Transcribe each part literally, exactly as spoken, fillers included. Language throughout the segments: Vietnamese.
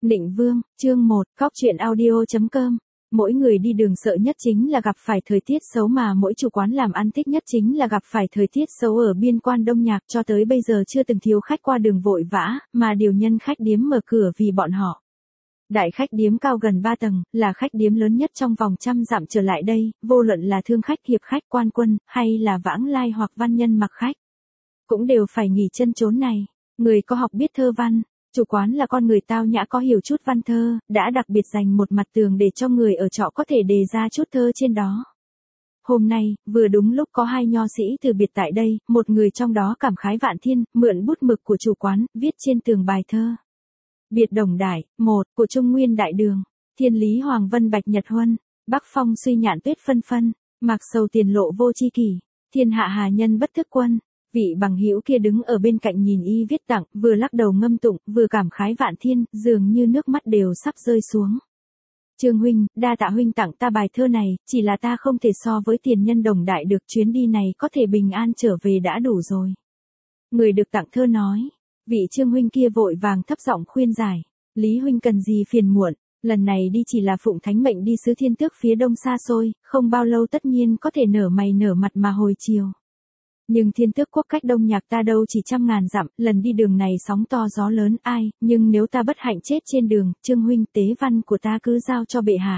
Nịnh Vương, chương một, cóc truyện audio chấm com. Mỗi người đi đường sợ nhất chính là gặp phải thời tiết xấu mà mỗi chủ quán làm ăn thích nhất chính là gặp phải thời tiết xấu ở biên quan Đông Nhạc, cho tới bây giờ chưa từng thiếu khách qua đường vội vã, mà điều nhân khách điếm mở cửa vì bọn họ. Đại khách điếm cao gần ba tầng, là khách điếm lớn nhất trong vòng trăm dặm trở lại đây, vô luận là thương khách, hiệp khách, quan quân, hay là vãng lai hoặc văn nhân mặc khách, cũng đều phải nghỉ chân chốn này. Người có học biết thơ văn, chủ quán là con người tao nhã có hiểu chút văn thơ, đã đặc biệt dành một mặt tường để cho người ở trọ có thể đề ra chút thơ trên đó. Hôm nay, vừa đúng lúc có hai nho sĩ từ biệt tại đây, một người trong đó cảm khái vạn thiên, mượn bút mực của chủ quán, viết trên tường bài thơ. Biệt Đồng Đại, một, của Trung Nguyên Đại Đường, Thiên Lý Hoàng Vân Bạch Nhật Huân, Bắc Phong suy nhạn tuyết phân phân, Mạc sầu tiền lộ vô chi kỷ, thiên hạ hà nhân bất thức quân. Vị bằng hữu kia đứng ở bên cạnh nhìn y viết tặng, vừa lắc đầu ngâm tụng, vừa cảm khái vạn thiên, dường như nước mắt đều sắp rơi xuống. Trương huynh, đa tạ huynh tặng ta bài thơ này, chỉ là ta không thể so với tiền nhân Đồng Đại được, chuyến đi này có thể bình an trở về đã đủ rồi. Người được tặng thơ nói. Vị Trương huynh kia vội vàng thấp giọng khuyên giải. Lý huynh cần gì phiền muộn, lần này đi chỉ là phụng thánh mệnh đi xứ Thiên Tước phía đông xa xôi, không bao lâu tất nhiên có thể nở mày nở mặt mà hồi chiều. Nhưng Thiên Tước quốc cách Đông Nhạc ta đâu chỉ trăm ngàn dặm, lần đi đường này sóng to gió lớn ai, nhưng nếu ta bất hạnh chết trên đường, Trương huynh tế văn của ta cứ giao cho bệ hạ.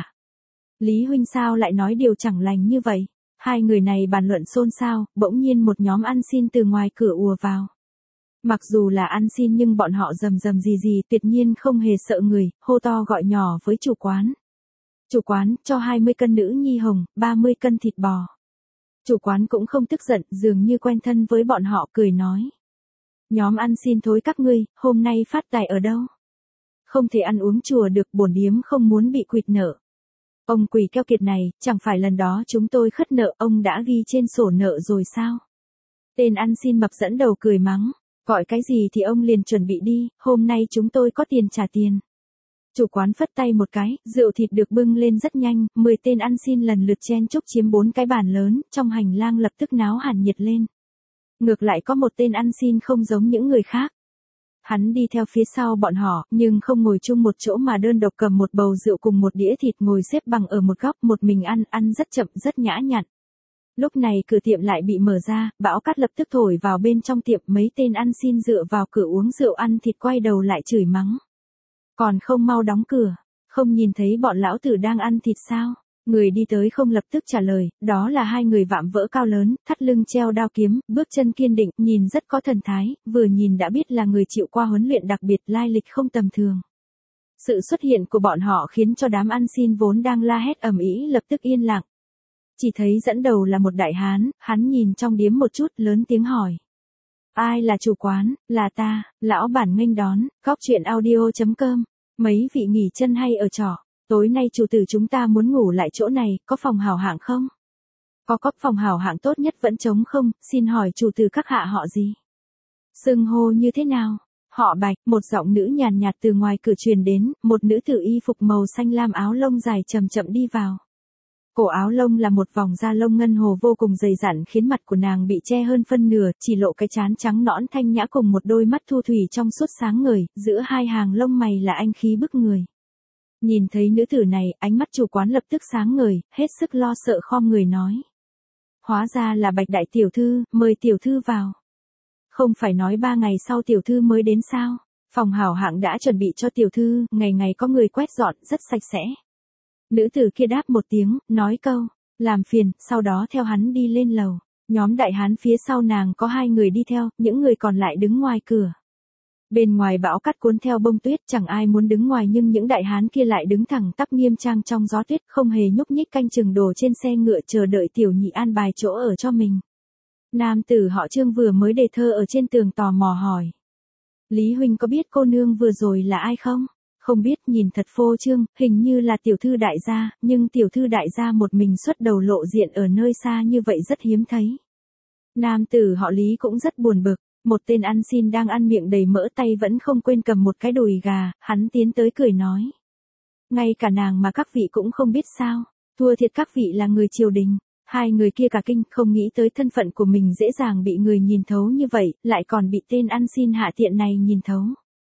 Lý huynh sao lại nói điều chẳng lành như vậy? Hai người này bàn luận xôn xao, bỗng nhiên một nhóm ăn xin từ ngoài cửa ùa vào. Mặc dù là ăn xin nhưng bọn họ rầm rầm gì gì tuyệt nhiên không hề sợ người, hô to gọi nhỏ với chủ quán. Chủ quán, cho hai mươi cân nữ nhi hồng, ba mươi cân thịt bò. Chủ quán cũng không tức giận, dường như quen thân với bọn họ, cười nói. Nhóm ăn xin thối các ngươi, hôm nay phát tài ở đâu? Không thể ăn uống chùa được, bổn điếm không muốn bị quỵt nợ. Ông quỷ keo kiệt này, chẳng phải lần đó chúng tôi khất nợ, ông đã ghi trên sổ nợ rồi sao? Tên ăn xin mập dẫn đầu cười mắng. Gọi cái gì thì ông liền chuẩn bị đi, hôm nay chúng tôi có tiền trả tiền. Chủ quán phất tay một cái, rượu thịt được bưng lên rất nhanh, mười tên ăn xin lần lượt chen chúc chiếm bốn cái bàn lớn, trong hành lang lập tức náo hẳn nhiệt lên. Ngược lại có một tên ăn xin không giống những người khác. Hắn đi theo phía sau bọn họ, nhưng không ngồi chung một chỗ mà đơn độc cầm một bầu rượu cùng một đĩa thịt ngồi xếp bằng ở một góc, một mình ăn, ăn rất chậm, rất nhã nhặn. Lúc này cửa tiệm lại bị mở ra, bão cát lập tức thổi vào bên trong tiệm, mấy tên ăn xin dựa vào cửa uống rượu ăn thịt quay đầu lại chửi mắng. Còn không mau đóng cửa, không nhìn thấy bọn lão tử đang ăn thịt sao? Người đi tới không lập tức trả lời, đó là hai người vạm vỡ cao lớn, thắt lưng treo đao kiếm, bước chân kiên định, nhìn rất có thần thái, vừa nhìn đã biết là người chịu qua huấn luyện đặc biệt, lai lịch không tầm thường. Sự xuất hiện của bọn họ khiến cho đám ăn xin vốn đang la hét ầm ĩ lập tức yên lặng. Chỉ thấy dẫn đầu là một đại hán, hắn nhìn trong điếm một chút, lớn tiếng hỏi. Ai là chủ quán? Là ta, lão bản nghênh đón, cóc truyện audio chấm com. Mấy vị nghỉ chân hay ở trọ, tối nay chủ tử chúng ta muốn ngủ lại chỗ này, có phòng hảo hạng không? Có có phòng hảo hạng tốt nhất vẫn trống không, xin hỏi chủ tử các hạ họ gì? Xưng hô như thế nào? Họ Bạch, một giọng nữ nhàn nhạt từ ngoài cửa truyền đến, một nữ tử y phục màu xanh lam áo lông dài chậm chậm đi vào. Cổ áo lông là một vòng da lông ngân hồ vô cùng dày dặn khiến mặt của nàng bị che hơn phân nửa, chỉ lộ cái trán trắng nõn thanh nhã cùng một đôi mắt thu thủy trong suốt sáng ngời, giữa hai hàng lông mày là anh khí bức người. Nhìn thấy nữ tử này, ánh mắt chủ quán lập tức sáng ngời, hết sức lo sợ khom người nói. Hóa ra là Bạch đại tiểu thư, mời tiểu thư vào. Không phải nói ba ngày sau tiểu thư mới đến sao? Phòng hảo hạng đã chuẩn bị cho tiểu thư, ngày ngày có người quét dọn, rất sạch sẽ. Nữ tử kia đáp một tiếng, nói câu, làm phiền, sau đó theo hắn đi lên lầu. Nhóm đại hán phía sau nàng có hai người đi theo, những người còn lại đứng ngoài cửa. Bên ngoài bão cát cuốn theo bông tuyết, chẳng ai muốn đứng ngoài nhưng những đại hán kia lại đứng thẳng tắp nghiêm trang trong gió tuyết, không hề nhúc nhích canh chừng đồ trên xe ngựa chờ đợi tiểu nhị an bài chỗ ở cho mình. Nam tử họ Trương vừa mới đề thơ ở trên tường tò mò hỏi. Lý huynh có biết cô nương vừa rồi là ai không? Không biết, nhìn thật phô trương, hình như là tiểu thư đại gia, nhưng tiểu thư đại gia một mình xuất đầu lộ diện ở nơi xa như vậy rất hiếm thấy. Nam tử họ Lý cũng rất buồn bực, một tên ăn xin đang ăn miệng đầy mỡ tay vẫn không quên cầm một cái đùi gà, hắn tiến tới cười nói. Ngay cả nàng mà các vị cũng không biết sao, thua thiệt các vị là người triều đình. Hai người kia cả kinh, không nghĩ tới thân phận của mình dễ dàng bị người nhìn thấu như vậy, lại còn bị tên ăn xin hạ tiện này nhìn thấu.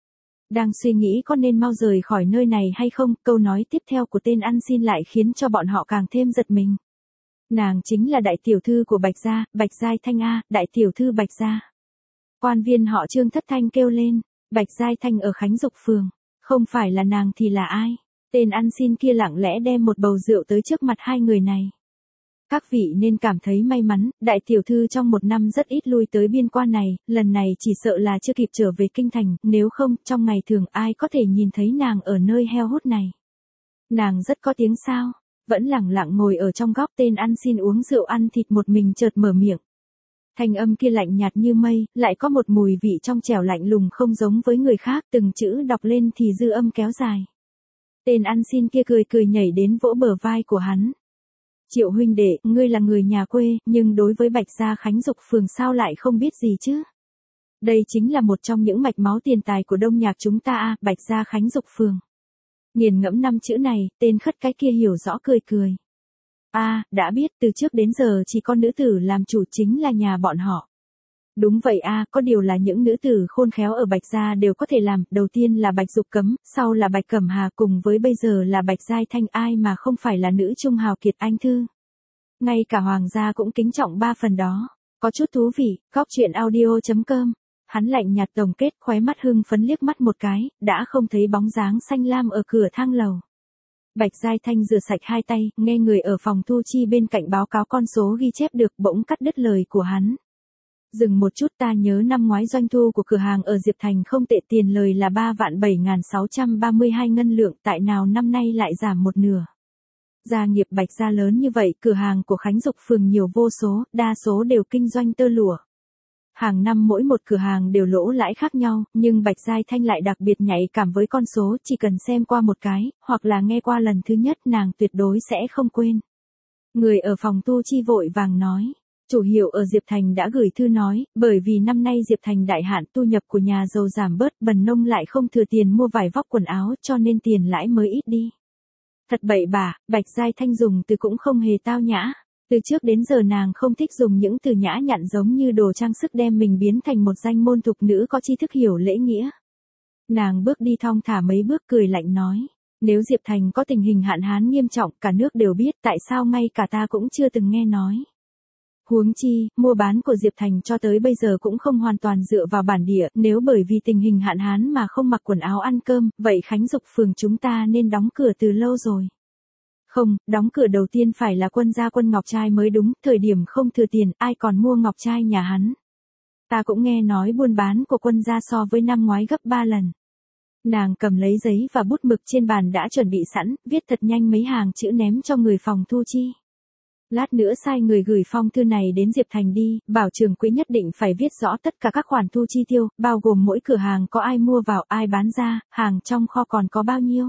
Đang suy nghĩ có nên mau rời khỏi nơi này hay không, câu nói tiếp theo của tên ăn xin lại khiến cho bọn họ càng thêm giật mình. Nàng chính là đại tiểu thư của Bạch gia, Bạch Giai Thanh a, đại tiểu thư Bạch gia. Quan viên họ Trương thất thanh kêu lên, Bạch Giai Thanh ở Khánh Dục phường, không phải là nàng thì là ai? Tên ăn xin kia lặng lẽ đem một bầu rượu tới trước mặt hai người này. Các vị nên cảm thấy may mắn, đại tiểu thư trong một năm rất ít lui tới biên quan này, lần này chỉ sợ là chưa kịp trở về kinh thành, nếu không, trong ngày thường ai có thể nhìn thấy nàng ở nơi heo hút này. Nàng rất có tiếng sao, vẫn lẳng lặng ngồi ở trong góc, tên ăn xin uống rượu ăn thịt một mình chợt mở miệng. Thanh âm kia lạnh nhạt như mây, lại có một mùi vị trong trẻo lạnh lùng không giống với người khác, từng chữ đọc lên thì dư âm kéo dài. Tên ăn xin kia cười cười nhảy đến vỗ bờ vai của hắn. Triệu huynh đệ, ngươi là người nhà quê, nhưng đối với Bạch gia Khánh Dục phường sao lại không biết gì chứ? Đây chính là một trong những mạch máu tiền tài của Đông Nhạc chúng ta a, Bạch gia Khánh Dục phường. Nghiền ngẫm năm chữ này, tên khất cái kia hiểu rõ cười cười. A, à, đã biết, từ trước đến giờ chỉ có nữ tử làm chủ chính là nhà bọn họ. Đúng vậy a, à, có điều là những nữ tử khôn khéo ở Bạch gia đều có thể làm, đầu tiên là Bạch Dục Cấm, sau là Bạch Cẩm Hà, cùng với bây giờ là Bạch Giai Thanh, ai mà không phải là nữ trung hào kiệt anh thư. Ngay cả hoàng gia cũng kính trọng ba phần đó. Có chút thú vị, góc truyện audio chấm com. Hắn lạnh nhạt tổng kết, khóe mắt hưng phấn liếc mắt một cái, đã không thấy bóng dáng xanh lam ở cửa thang lầu. Bạch Giai Thanh rửa sạch hai tay, nghe người ở phòng thu chi bên cạnh báo cáo con số ghi chép được, bỗng cắt đứt lời của hắn. Dừng một chút, ta nhớ năm ngoái doanh thu của cửa hàng ở Diệp Thành không tệ, tiền lời là ba vạn bảy nghìn sáu trăm ba mươi hai ngân lượng, tại nào năm nay lại giảm một nửa. Gia nghiệp Bạch gia lớn như vậy, cửa hàng của Khánh Dục phường nhiều vô số, đa số đều kinh doanh tơ lụa. Hàng năm mỗi một cửa hàng đều lỗ lãi khác nhau, nhưng Bạch Giai Thanh lại đặc biệt nhạy cảm với con số, chỉ cần xem qua một cái, hoặc là nghe qua lần thứ nhất nàng tuyệt đối sẽ không quên. Người ở phòng tu chi vội vàng nói, chủ hiệu ở Diệp Thành đã gửi thư nói, bởi vì năm nay Diệp Thành đại hạn, thu nhập của nhà giàu giảm bớt, bần nông lại không thừa tiền mua vải vóc quần áo, cho nên tiền lãi mới ít đi. Thật bậy bạ, Bạch Giai Thanh dùng từ cũng không hề tao nhã. Từ trước đến giờ nàng không thích dùng những từ nhã nhặn giống như đồ trang sức đem mình biến thành một danh môn thục nữ có tri thức hiểu lễ nghĩa. Nàng bước đi thong thả mấy bước cười lạnh nói, nếu Diệp Thành có tình hình hạn hán nghiêm trọng cả nước đều biết, tại sao ngay cả ta cũng chưa từng nghe nói. Huống chi, mua bán của Diệp Thành cho tới bây giờ cũng không hoàn toàn dựa vào bản địa, nếu bởi vì tình hình hạn hán mà không mặc quần áo ăn cơm, vậy Khánh Dục phường chúng ta nên đóng cửa từ lâu rồi. Không, đóng cửa đầu tiên phải là quân gia Quân Ngọc Trai mới đúng, thời điểm không thừa tiền, ai còn mua ngọc trai nhà hắn. Ta cũng nghe nói buôn bán của quân gia so với năm ngoái gấp ba lần. Nàng cầm lấy giấy và bút mực trên bàn đã chuẩn bị sẵn, viết thật nhanh mấy hàng chữ ném cho người phòng thu chi. Lát nữa sai người gửi phong thư này đến Diệp Thành đi, bảo trưởng quỹ nhất định phải viết rõ tất cả các khoản thu chi tiêu, bao gồm mỗi cửa hàng có ai mua vào, ai bán ra, hàng trong kho còn có bao nhiêu.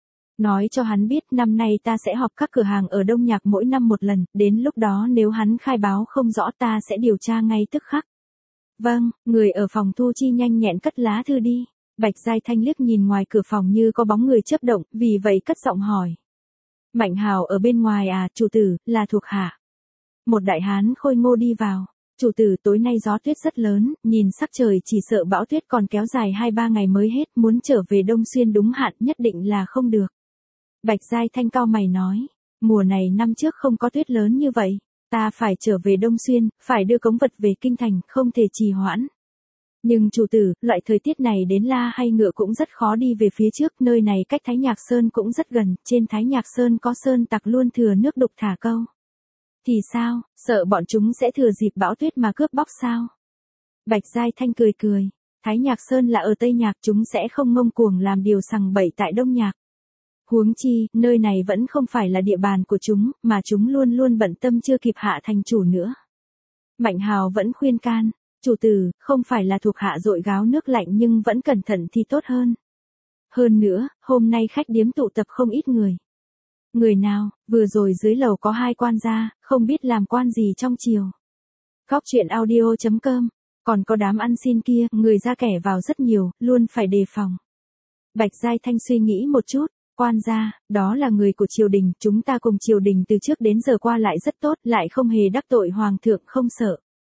Nói cho hắn biết năm nay ta sẽ họp các cửa hàng ở Đông Nhạc mỗi năm một lần, đến lúc đó nếu hắn khai báo không rõ ta sẽ điều tra ngay tức khắc. Vâng, người ở phòng thu chi nhanh nhẹn cất lá thư đi. Bạch Giai Thanh liếc nhìn ngoài cửa phòng như có bóng người chớp động, vì vậy cất giọng hỏi. Mạnh Hào ở bên ngoài à, chủ tử, là thuộc hạ. Một đại hán khôi ngô đi vào. Chủ tử, tối nay gió tuyết rất lớn, nhìn sắc trời chỉ sợ bão tuyết còn kéo dài hai ba ngày mới hết, muốn trở về Đông Xuyên đúng hạn nhất định là không được. Bạch Giai Thanh cau mày nói, mùa này năm trước không có tuyết lớn như vậy, ta phải trở về Đông Xuyên, phải đưa cống vật về kinh thành, không thể trì hoãn. Nhưng chủ tử, loại thời tiết này đến la hay ngựa cũng rất khó đi về phía trước, nơi này cách Thái Nhạc Sơn cũng rất gần, trên Thái Nhạc Sơn có sơn tặc luôn thừa nước đục thả câu. Thì sao, sợ bọn chúng sẽ thừa dịp bão tuyết mà cướp bóc sao? Bạch Giai Thanh cười cười, Thái Nhạc Sơn là ở Tây Nhạc, chúng sẽ không ngông cuồng làm điều sằng bậy tại Đông Nhạc. Huống chi, nơi này vẫn không phải là địa bàn của chúng, mà chúng luôn luôn bận tâm chưa kịp hạ thành chủ nữa. Mạnh Hào vẫn khuyên can, chủ tử, không phải là thuộc hạ dội gáo nước lạnh nhưng vẫn cẩn thận thì tốt hơn. Hơn nữa, hôm nay khách điếm tụ tập không ít người. Người nào, vừa rồi dưới lầu có hai quan gia, không biết làm quan gì trong chiều. Góc truyện audio chấm com, còn có đám ăn xin kia, người ra kẻ vào rất nhiều, luôn phải đề phòng. Bạch Giai Thanh suy nghĩ một chút. Quan gia, đó là người của triều đình, chúng ta cùng triều đình từ trước đến giờ qua lại rất tốt, lại không hề đắc tội hoàng thượng không sợ.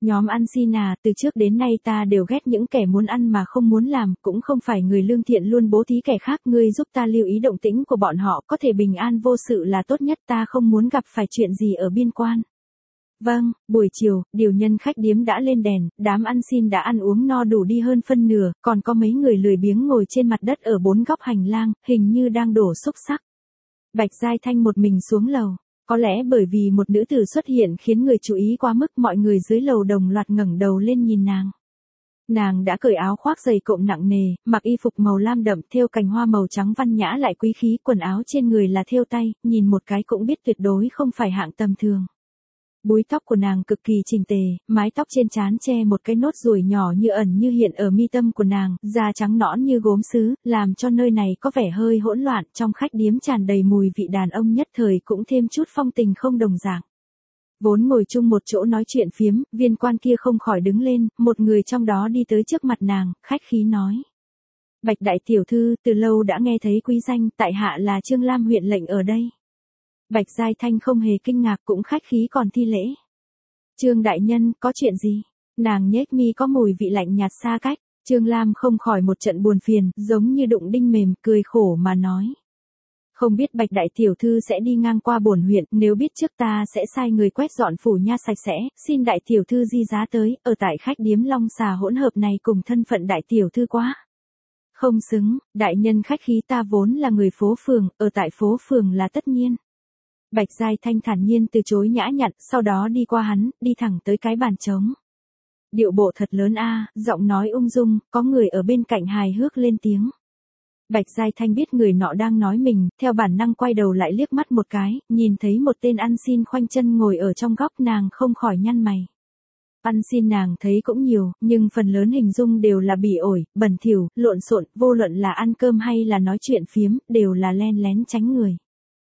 Nhóm ăn xin à, từ trước đến nay ta đều ghét những kẻ muốn ăn mà không muốn làm, cũng không phải người lương thiện luôn bố thí kẻ khác, ngươi giúp ta lưu ý động tĩnh của bọn họ, có thể bình an vô sự là tốt nhất, ta không muốn gặp phải chuyện gì ở biên quan. Vâng, buổi chiều, điều nhân khách điếm đã lên đèn, đám ăn xin đã ăn uống no đủ đi hơn phân nửa, còn có mấy người lười biếng ngồi trên mặt đất ở bốn góc hành lang, hình như đang đổ xúc xắc. Bạch Giai Thanh một mình xuống lầu. Có lẽ bởi vì một nữ tử xuất hiện khiến người chú ý quá mức, mọi người dưới lầu đồng loạt ngẩng đầu lên nhìn nàng. Nàng đã cởi áo khoác dày cộm nặng nề, mặc y phục màu lam đậm thêu cành hoa màu trắng văn nhã lại quý khí, quần áo trên người là thêu tay, nhìn một cái cũng biết tuyệt đối không phải hạng tầm thường. Búi tóc của nàng cực kỳ chỉnh tề, mái tóc trên trán che một cái nốt ruồi nhỏ như ẩn như hiện ở mi tâm của nàng, da trắng nõn như gốm sứ, làm cho nơi này có vẻ hơi hỗn loạn, trong khách điếm tràn đầy mùi vị đàn ông nhất thời cũng thêm chút phong tình không đồng dạng. Vốn ngồi chung một chỗ nói chuyện phiếm, viên quan kia không khỏi đứng lên, một người trong đó đi tới trước mặt nàng, khách khí nói. Bạch đại tiểu thư, từ lâu đã nghe thấy quý danh, tại hạ là Trương Lam huyện lệnh ở đây. Bạch Giai Thanh không hề kinh ngạc cũng khách khí còn thi lễ. Trương đại nhân, có chuyện gì? Nàng nhếch mi có mùi vị lạnh nhạt xa cách, Trương Lam không khỏi một trận buồn phiền, giống như đụng đinh mềm, cười khổ mà nói. Không biết Bạch đại tiểu thư sẽ đi ngang qua bổn huyện, nếu biết trước ta sẽ sai người quét dọn phủ nha sạch sẽ, xin đại tiểu thư di giá tới, ở tại khách điếm Long Xà hỗn hợp này cùng thân phận đại tiểu thư quá. Không xứng, đại nhân khách khí, ta vốn là người phố phường, ở tại phố phường là tất nhiên. Bạch Giai Thanh thản nhiên từ chối nhã nhặn, sau đó đi qua hắn, đi thẳng tới cái bàn trống. Điệu bộ thật lớn a, giọng nói ung dung, có người ở bên cạnh hài hước lên tiếng. Bạch Giai Thanh biết người nọ đang nói mình, theo bản năng quay đầu lại liếc mắt một cái, nhìn thấy một tên ăn xin khoanh chân ngồi ở trong góc, nàng không khỏi nhăn mày. Ăn xin nàng thấy cũng nhiều, nhưng phần lớn hình dung đều là bỉ ổi, bẩn thỉu, lộn xộn, vô luận là ăn cơm hay là nói chuyện phiếm, đều là len lén tránh người.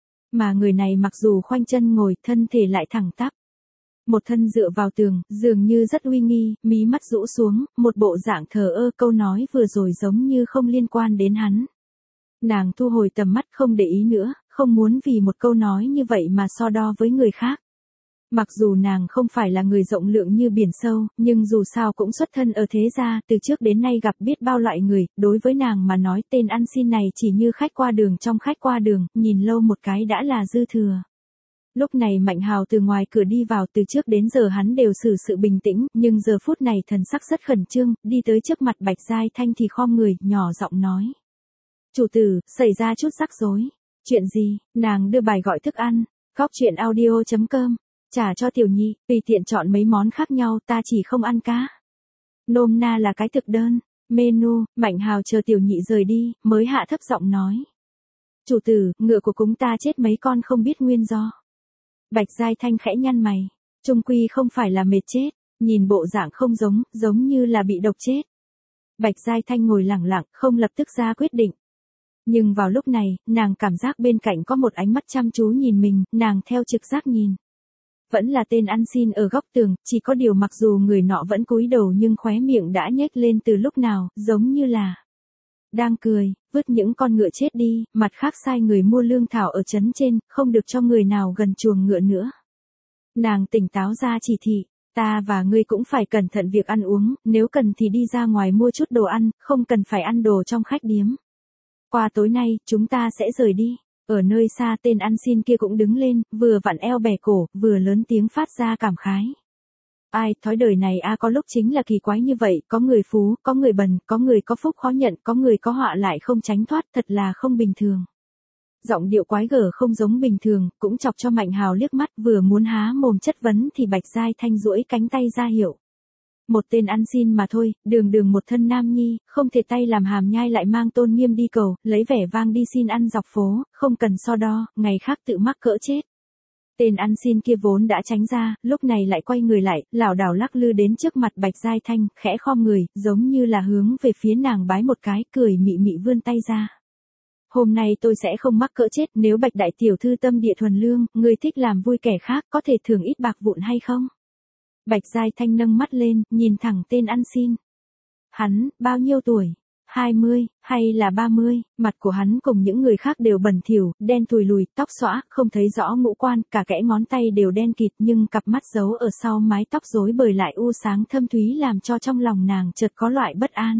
Mà người này mặc dù khoanh chân ngồi, thân thể lại thẳng tắp. Một thân dựa vào tường, dường như rất uy nghi, mí mắt rũ xuống, một bộ dạng thờ ơ, câu nói vừa rồi giống như không liên quan đến hắn. Nàng thu hồi tầm mắt không để ý nữa, không muốn vì một câu nói như vậy mà so đo với người khác. Mặc dù nàng không phải là người rộng lượng như biển sâu, nhưng dù sao cũng xuất thân ở thế gia, từ trước đến nay gặp biết bao loại người, đối với nàng mà nói tên ăn xin này chỉ như khách qua đường trong khách qua đường, nhìn lâu một cái đã là dư thừa. Lúc này Mạnh Hào từ ngoài cửa đi vào, từ trước đến giờ hắn đều xử sự bình tĩnh, nhưng giờ phút này thần sắc rất khẩn trương, đi tới trước mặt Bạch Giai Thanh thì khom người, nhỏ giọng nói. Chủ tử, xảy ra chút rắc rối. Chuyện gì? Nàng đưa bài gọi thức ăn. Góc chuyện audio chấm com. Trả cho tiểu nhị, tùy tiện chọn mấy món khác nhau, ta chỉ không ăn cá. Nôm na là cái thực đơn. Menu, Mạnh Hào chờ tiểu nhị rời đi, mới hạ thấp giọng nói. Chủ tử, ngựa của cúng ta chết mấy con không biết nguyên do. Bạch Giai Thanh khẽ nhăn mày. Trung quy không phải là mệt chết, nhìn bộ dạng không giống, giống như là bị độc chết. Bạch Giai Thanh ngồi lẳng lặng, không lập tức ra quyết định. Nhưng vào lúc này, nàng cảm giác bên cạnh có một ánh mắt chăm chú nhìn mình, nàng theo trực giác nhìn. Vẫn là tên ăn xin ở góc tường, chỉ có điều mặc dù người nọ vẫn cúi đầu nhưng khóe miệng đã nhếch lên từ lúc nào, giống như là đang cười, vứt những con ngựa chết đi, mặt khác sai người mua lương thảo ở trấn trên, không được cho người nào gần chuồng ngựa nữa. Nàng tỉnh táo ra chỉ thị, ta và ngươi cũng phải cẩn thận việc ăn uống, nếu cần thì đi ra ngoài mua chút đồ ăn, không cần phải ăn đồ trong khách điếm. Qua tối nay, chúng ta sẽ rời đi. Ở nơi xa tên ăn xin kia cũng đứng lên, vừa vặn eo bẻ cổ, vừa lớn tiếng phát ra cảm khái. Ai, thói đời này a à, có lúc chính là kỳ quái như vậy, có người phú, có người bần, có người có phúc khó nhận, có người có họa lại không tránh thoát, thật là không bình thường. Giọng điệu quái gở không giống bình thường, cũng chọc cho Mạnh Hào liếc mắt, vừa muốn há mồm chất vấn thì Bạch Giai Thanh duỗi cánh tay ra hiệu. Một tên ăn xin mà thôi, đường đường một thân nam nhi, không thể tay làm hàm nhai lại mang tôn nghiêm đi cầu, lấy vẻ vang đi xin ăn dọc phố, không cần so đo, ngày khác tự mắc cỡ chết. Tên ăn xin kia vốn đã tránh ra, lúc này lại quay người lại, lảo đảo lắc lư đến trước mặt Bạch Giai Thanh, khẽ khom người, giống như là hướng về phía nàng bái một cái, cười mị mị vươn tay ra. Hôm nay tôi sẽ không mắc cỡ chết, nếu Bạch đại tiểu thư tâm địa thuần lương, người thích làm vui kẻ khác, có thể thưởng ít bạc vụn hay không? Bạch Giai Thanh nâng mắt lên, nhìn thẳng tên ăn xin. Hắn, bao nhiêu tuổi? hai mươi, hay là ba mươi, mặt của hắn cùng những người khác đều bẩn thỉu, đen thùi lùi, tóc xõa, không thấy rõ ngũ quan, cả kẽ ngón tay đều đen kịt nhưng cặp mắt giấu ở sau mái tóc rối bời lại u sáng thâm thúy làm cho trong lòng nàng chợt có loại bất an.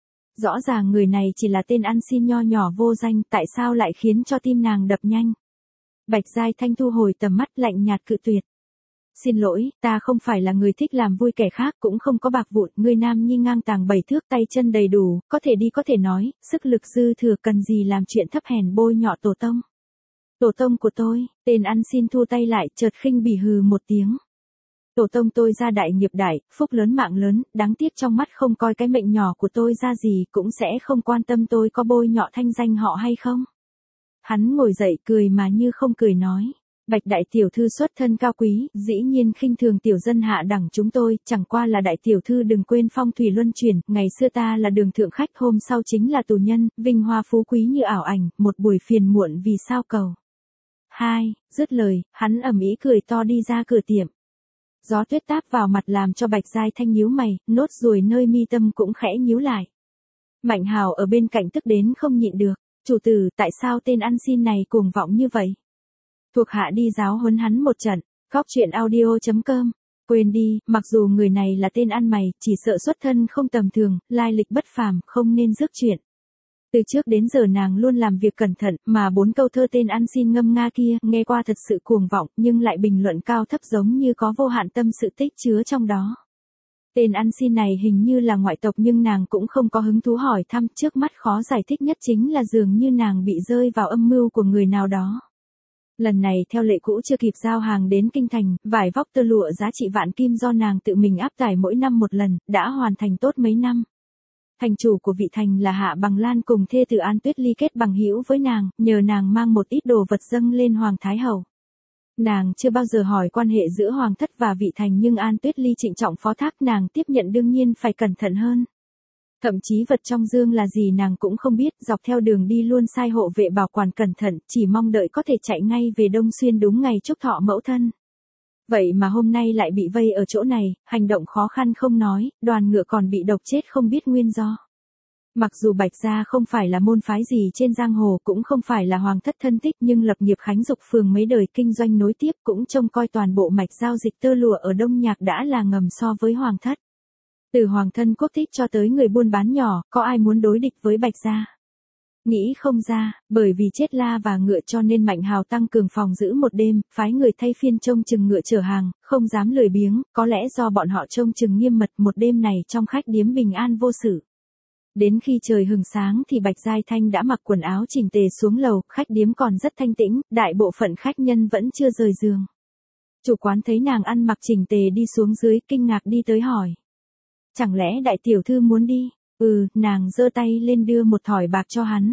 Rõ ràng người này chỉ là tên ăn xin nho nhỏ vô danh, tại sao lại khiến cho tim nàng đập nhanh. Bạch Giai Thanh thu hồi tầm mắt lạnh nhạt cự tuyệt. Xin lỗi, ta không phải là người thích làm vui kẻ khác, cũng không có bạc vụn, người nam nhi ngang tàng bảy thước tay chân đầy đủ, có thể đi có thể nói, sức lực dư thừa cần gì làm chuyện thấp hèn bôi nhọ tổ tông. Tổ tông của tôi, tên ăn xin thu tay lại, chợt khinh bỉ hừ một tiếng. Tổ tông tôi ra đại nghiệp đại, phúc lớn mạng lớn, đáng tiếc trong mắt không coi cái mệnh nhỏ của tôi ra gì, cũng sẽ không quan tâm tôi có bôi nhọ thanh danh họ hay không. Hắn ngồi dậy cười mà như không cười nói. Bạch đại tiểu thư xuất thân cao quý, dĩ nhiên khinh thường tiểu dân hạ đẳng chúng tôi, chẳng qua là đại tiểu thư đừng quên phong thủy luân chuyển, ngày xưa ta là đường thượng khách, hôm sau chính là tù nhân, vinh hoa phú quý như ảo ảnh, một buổi phiền muộn vì sao cầu. Hai, dứt lời, hắn ầm ĩ cười to đi ra cửa tiệm. Gió tuyết táp vào mặt làm cho Bạch Giai Thanh nhíu mày, nốt ruồi nơi mi tâm cũng khẽ nhíu lại. Mạnh Hào ở bên cạnh tức đến không nhịn được, chủ tử, tại sao tên ăn xin này cuồng vọng như vậy? Thuộc hạ đi giáo huấn hắn một trận, góc chuyện audio chấm com. Quên đi, mặc dù người này là tên ăn mày, chỉ sợ xuất thân không tầm thường, lai lịch bất phàm, không nên rước chuyện. Từ trước đến giờ nàng luôn làm việc cẩn thận, mà bốn câu thơ tên ăn xin ngâm nga kia, nghe qua thật sự cuồng vọng, nhưng lại bình luận cao thấp giống như có vô hạn tâm sự tích chứa trong đó. Tên ăn xin này hình như là ngoại tộc nhưng nàng cũng không có hứng thú hỏi thăm, trước mắt khó giải thích nhất chính là dường như nàng bị rơi vào âm mưu của người nào đó. Lần này theo lệ cũ chưa kịp giao hàng đến kinh thành, vải vóc tơ lụa giá trị vạn kim do nàng tự mình áp tải mỗi năm một lần, đã hoàn thành tốt mấy năm. Thành chủ của vị thành là Hạ Bằng Lan cùng thê tử An Tuyết Ly kết bằng hữu với nàng, nhờ nàng mang một ít đồ vật dâng lên Hoàng Thái Hậu. Nàng chưa bao giờ hỏi quan hệ giữa Hoàng thất và vị thành nhưng An Tuyết Ly trịnh trọng phó thác nàng tiếp nhận đương nhiên phải cẩn thận hơn. Thậm chí vật trong dương là gì nàng cũng không biết, dọc theo đường đi luôn sai hộ vệ bảo quản cẩn thận, chỉ mong đợi có thể chạy ngay về Đông Xuyên đúng ngày chúc thọ mẫu thân. Vậy mà hôm nay lại bị vây ở chỗ này, hành động khó khăn không nói, đoàn ngựa còn bị độc chết không biết nguyên do. Mặc dù Bạch gia không phải là môn phái gì trên giang hồ, cũng không phải là hoàng thất thân thích, nhưng lập nghiệp Khánh Dục phường mấy đời kinh doanh nối tiếp cũng trông coi toàn bộ mạch giao dịch tơ lụa ở Đông Nhạc đã là ngầm so với hoàng thất. Từ hoàng thân quốc thích cho tới người buôn bán nhỏ, có ai muốn đối địch với Bạch gia? Nghĩ không ra, bởi vì chết la và ngựa cho nên Mạnh Hào tăng cường phòng giữ một đêm, phái người thay phiên trông chừng ngựa chở hàng, không dám lười biếng, có lẽ do bọn họ trông chừng nghiêm mật một đêm này trong khách điếm bình an vô sự. Đến khi trời hừng sáng thì Bạch Giai Thanh đã mặc quần áo chỉnh tề xuống lầu, khách điếm còn rất thanh tĩnh, đại bộ phận khách nhân vẫn chưa rời giường. Chủ quán thấy nàng ăn mặc chỉnh tề đi xuống dưới, kinh ngạc đi tới hỏi. Chẳng lẽ đại tiểu thư muốn đi? Ừ, nàng giơ tay lên đưa một thỏi bạc cho hắn.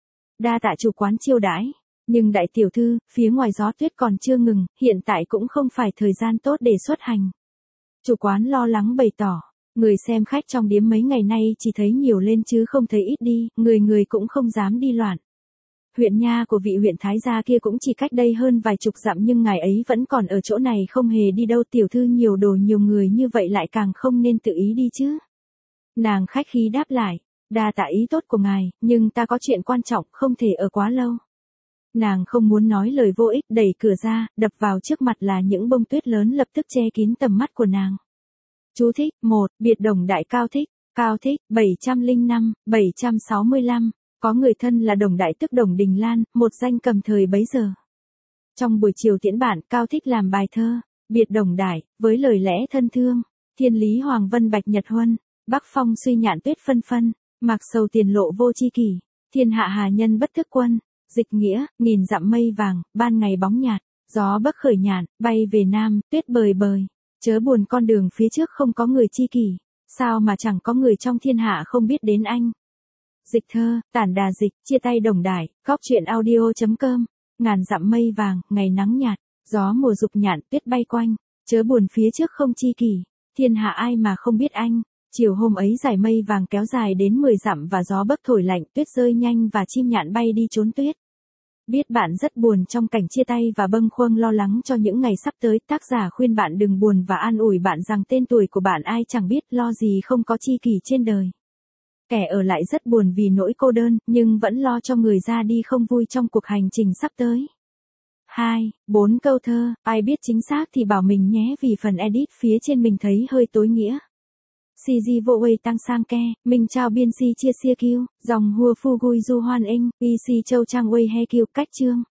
Đa tạ chủ quán chiêu đãi. Nhưng đại tiểu thư, phía ngoài gió tuyết còn chưa ngừng, hiện tại cũng không phải thời gian tốt để xuất hành. Chủ quán lo lắng bày tỏ. Người xem khách trong điếm mấy ngày nay chỉ thấy nhiều lên chứ không thấy ít đi, người người cũng không dám đi loạn. Huyện nha của vị huyện Thái gia kia cũng chỉ cách đây hơn vài chục dặm nhưng ngài ấy vẫn còn ở chỗ này không hề đi đâu, tiểu thư nhiều đồ nhiều người như vậy lại càng không nên tự ý đi chứ. Nàng khách khí đáp lại, đa tạ ý tốt của ngài, nhưng ta có chuyện quan trọng không thể ở quá lâu. Nàng không muốn nói lời vô ích, đẩy cửa ra, đập vào trước mặt là những bông tuyết lớn lập tức che kín tầm mắt của nàng. Chú thích, một, biệt đồng đại Cao Thích, Cao Thích, bảy trăm lẻ năm, bảy trăm sáu mươi lăm, có người thân là Đồng Đại tức Đồng Đình Lan, một danh cầm thời bấy giờ. Trong buổi chiều tiễn bạn, Cao Thích làm bài thơ, biệt đồng đại, với lời lẽ thân thương, thiên lý hoàng vân bạch nhật huân, bắc phong suy nhạn tuyết phân phân, mạc sầu tiền lộ vô chi kỷ, thiên hạ hà nhân bất thức quân, dịch nghĩa, nghìn dặm mây vàng, ban ngày bóng nhạt, gió bắc khởi nhạn, bay về nam, tuyết bời bời. Chớ buồn con đường phía trước không có người chi kỷ, sao mà chẳng có người trong thiên hạ không biết đến anh. Dịch thơ, tản đà dịch, chia tay Đồng Đại, góc chuyện audio chấm com, ngàn dặm mây vàng, ngày nắng nhạt, gió mùa dục nhạn, tuyết bay quanh, chớ buồn phía trước không chi kỷ, thiên hạ ai mà không biết anh. Chiều hôm ấy dải mây vàng kéo dài đến mười dặm và gió bấc thổi lạnh, tuyết rơi nhanh và chim nhạn bay đi trốn tuyết. Biết bạn rất buồn trong cảnh chia tay và bâng khuâng lo lắng cho những ngày sắp tới, tác giả khuyên bạn đừng buồn và an ủi bạn rằng tên tuổi của bạn ai chẳng biết, lo gì không có chi kỷ trên đời. Kẻ ở lại rất buồn vì nỗi cô đơn, nhưng vẫn lo cho người ra đi không vui trong cuộc hành trình sắp tới. hai, bốn câu thơ, ai biết chính xác thì bảo mình nhé vì phần edit phía trên mình thấy hơi tối nghĩa. xê giê vô quay tăng sang ke, mình chào biên si chia sia kiêu, dòng hùa phu gui du hoan inh, y si châu trang quay he kiêu cách chương.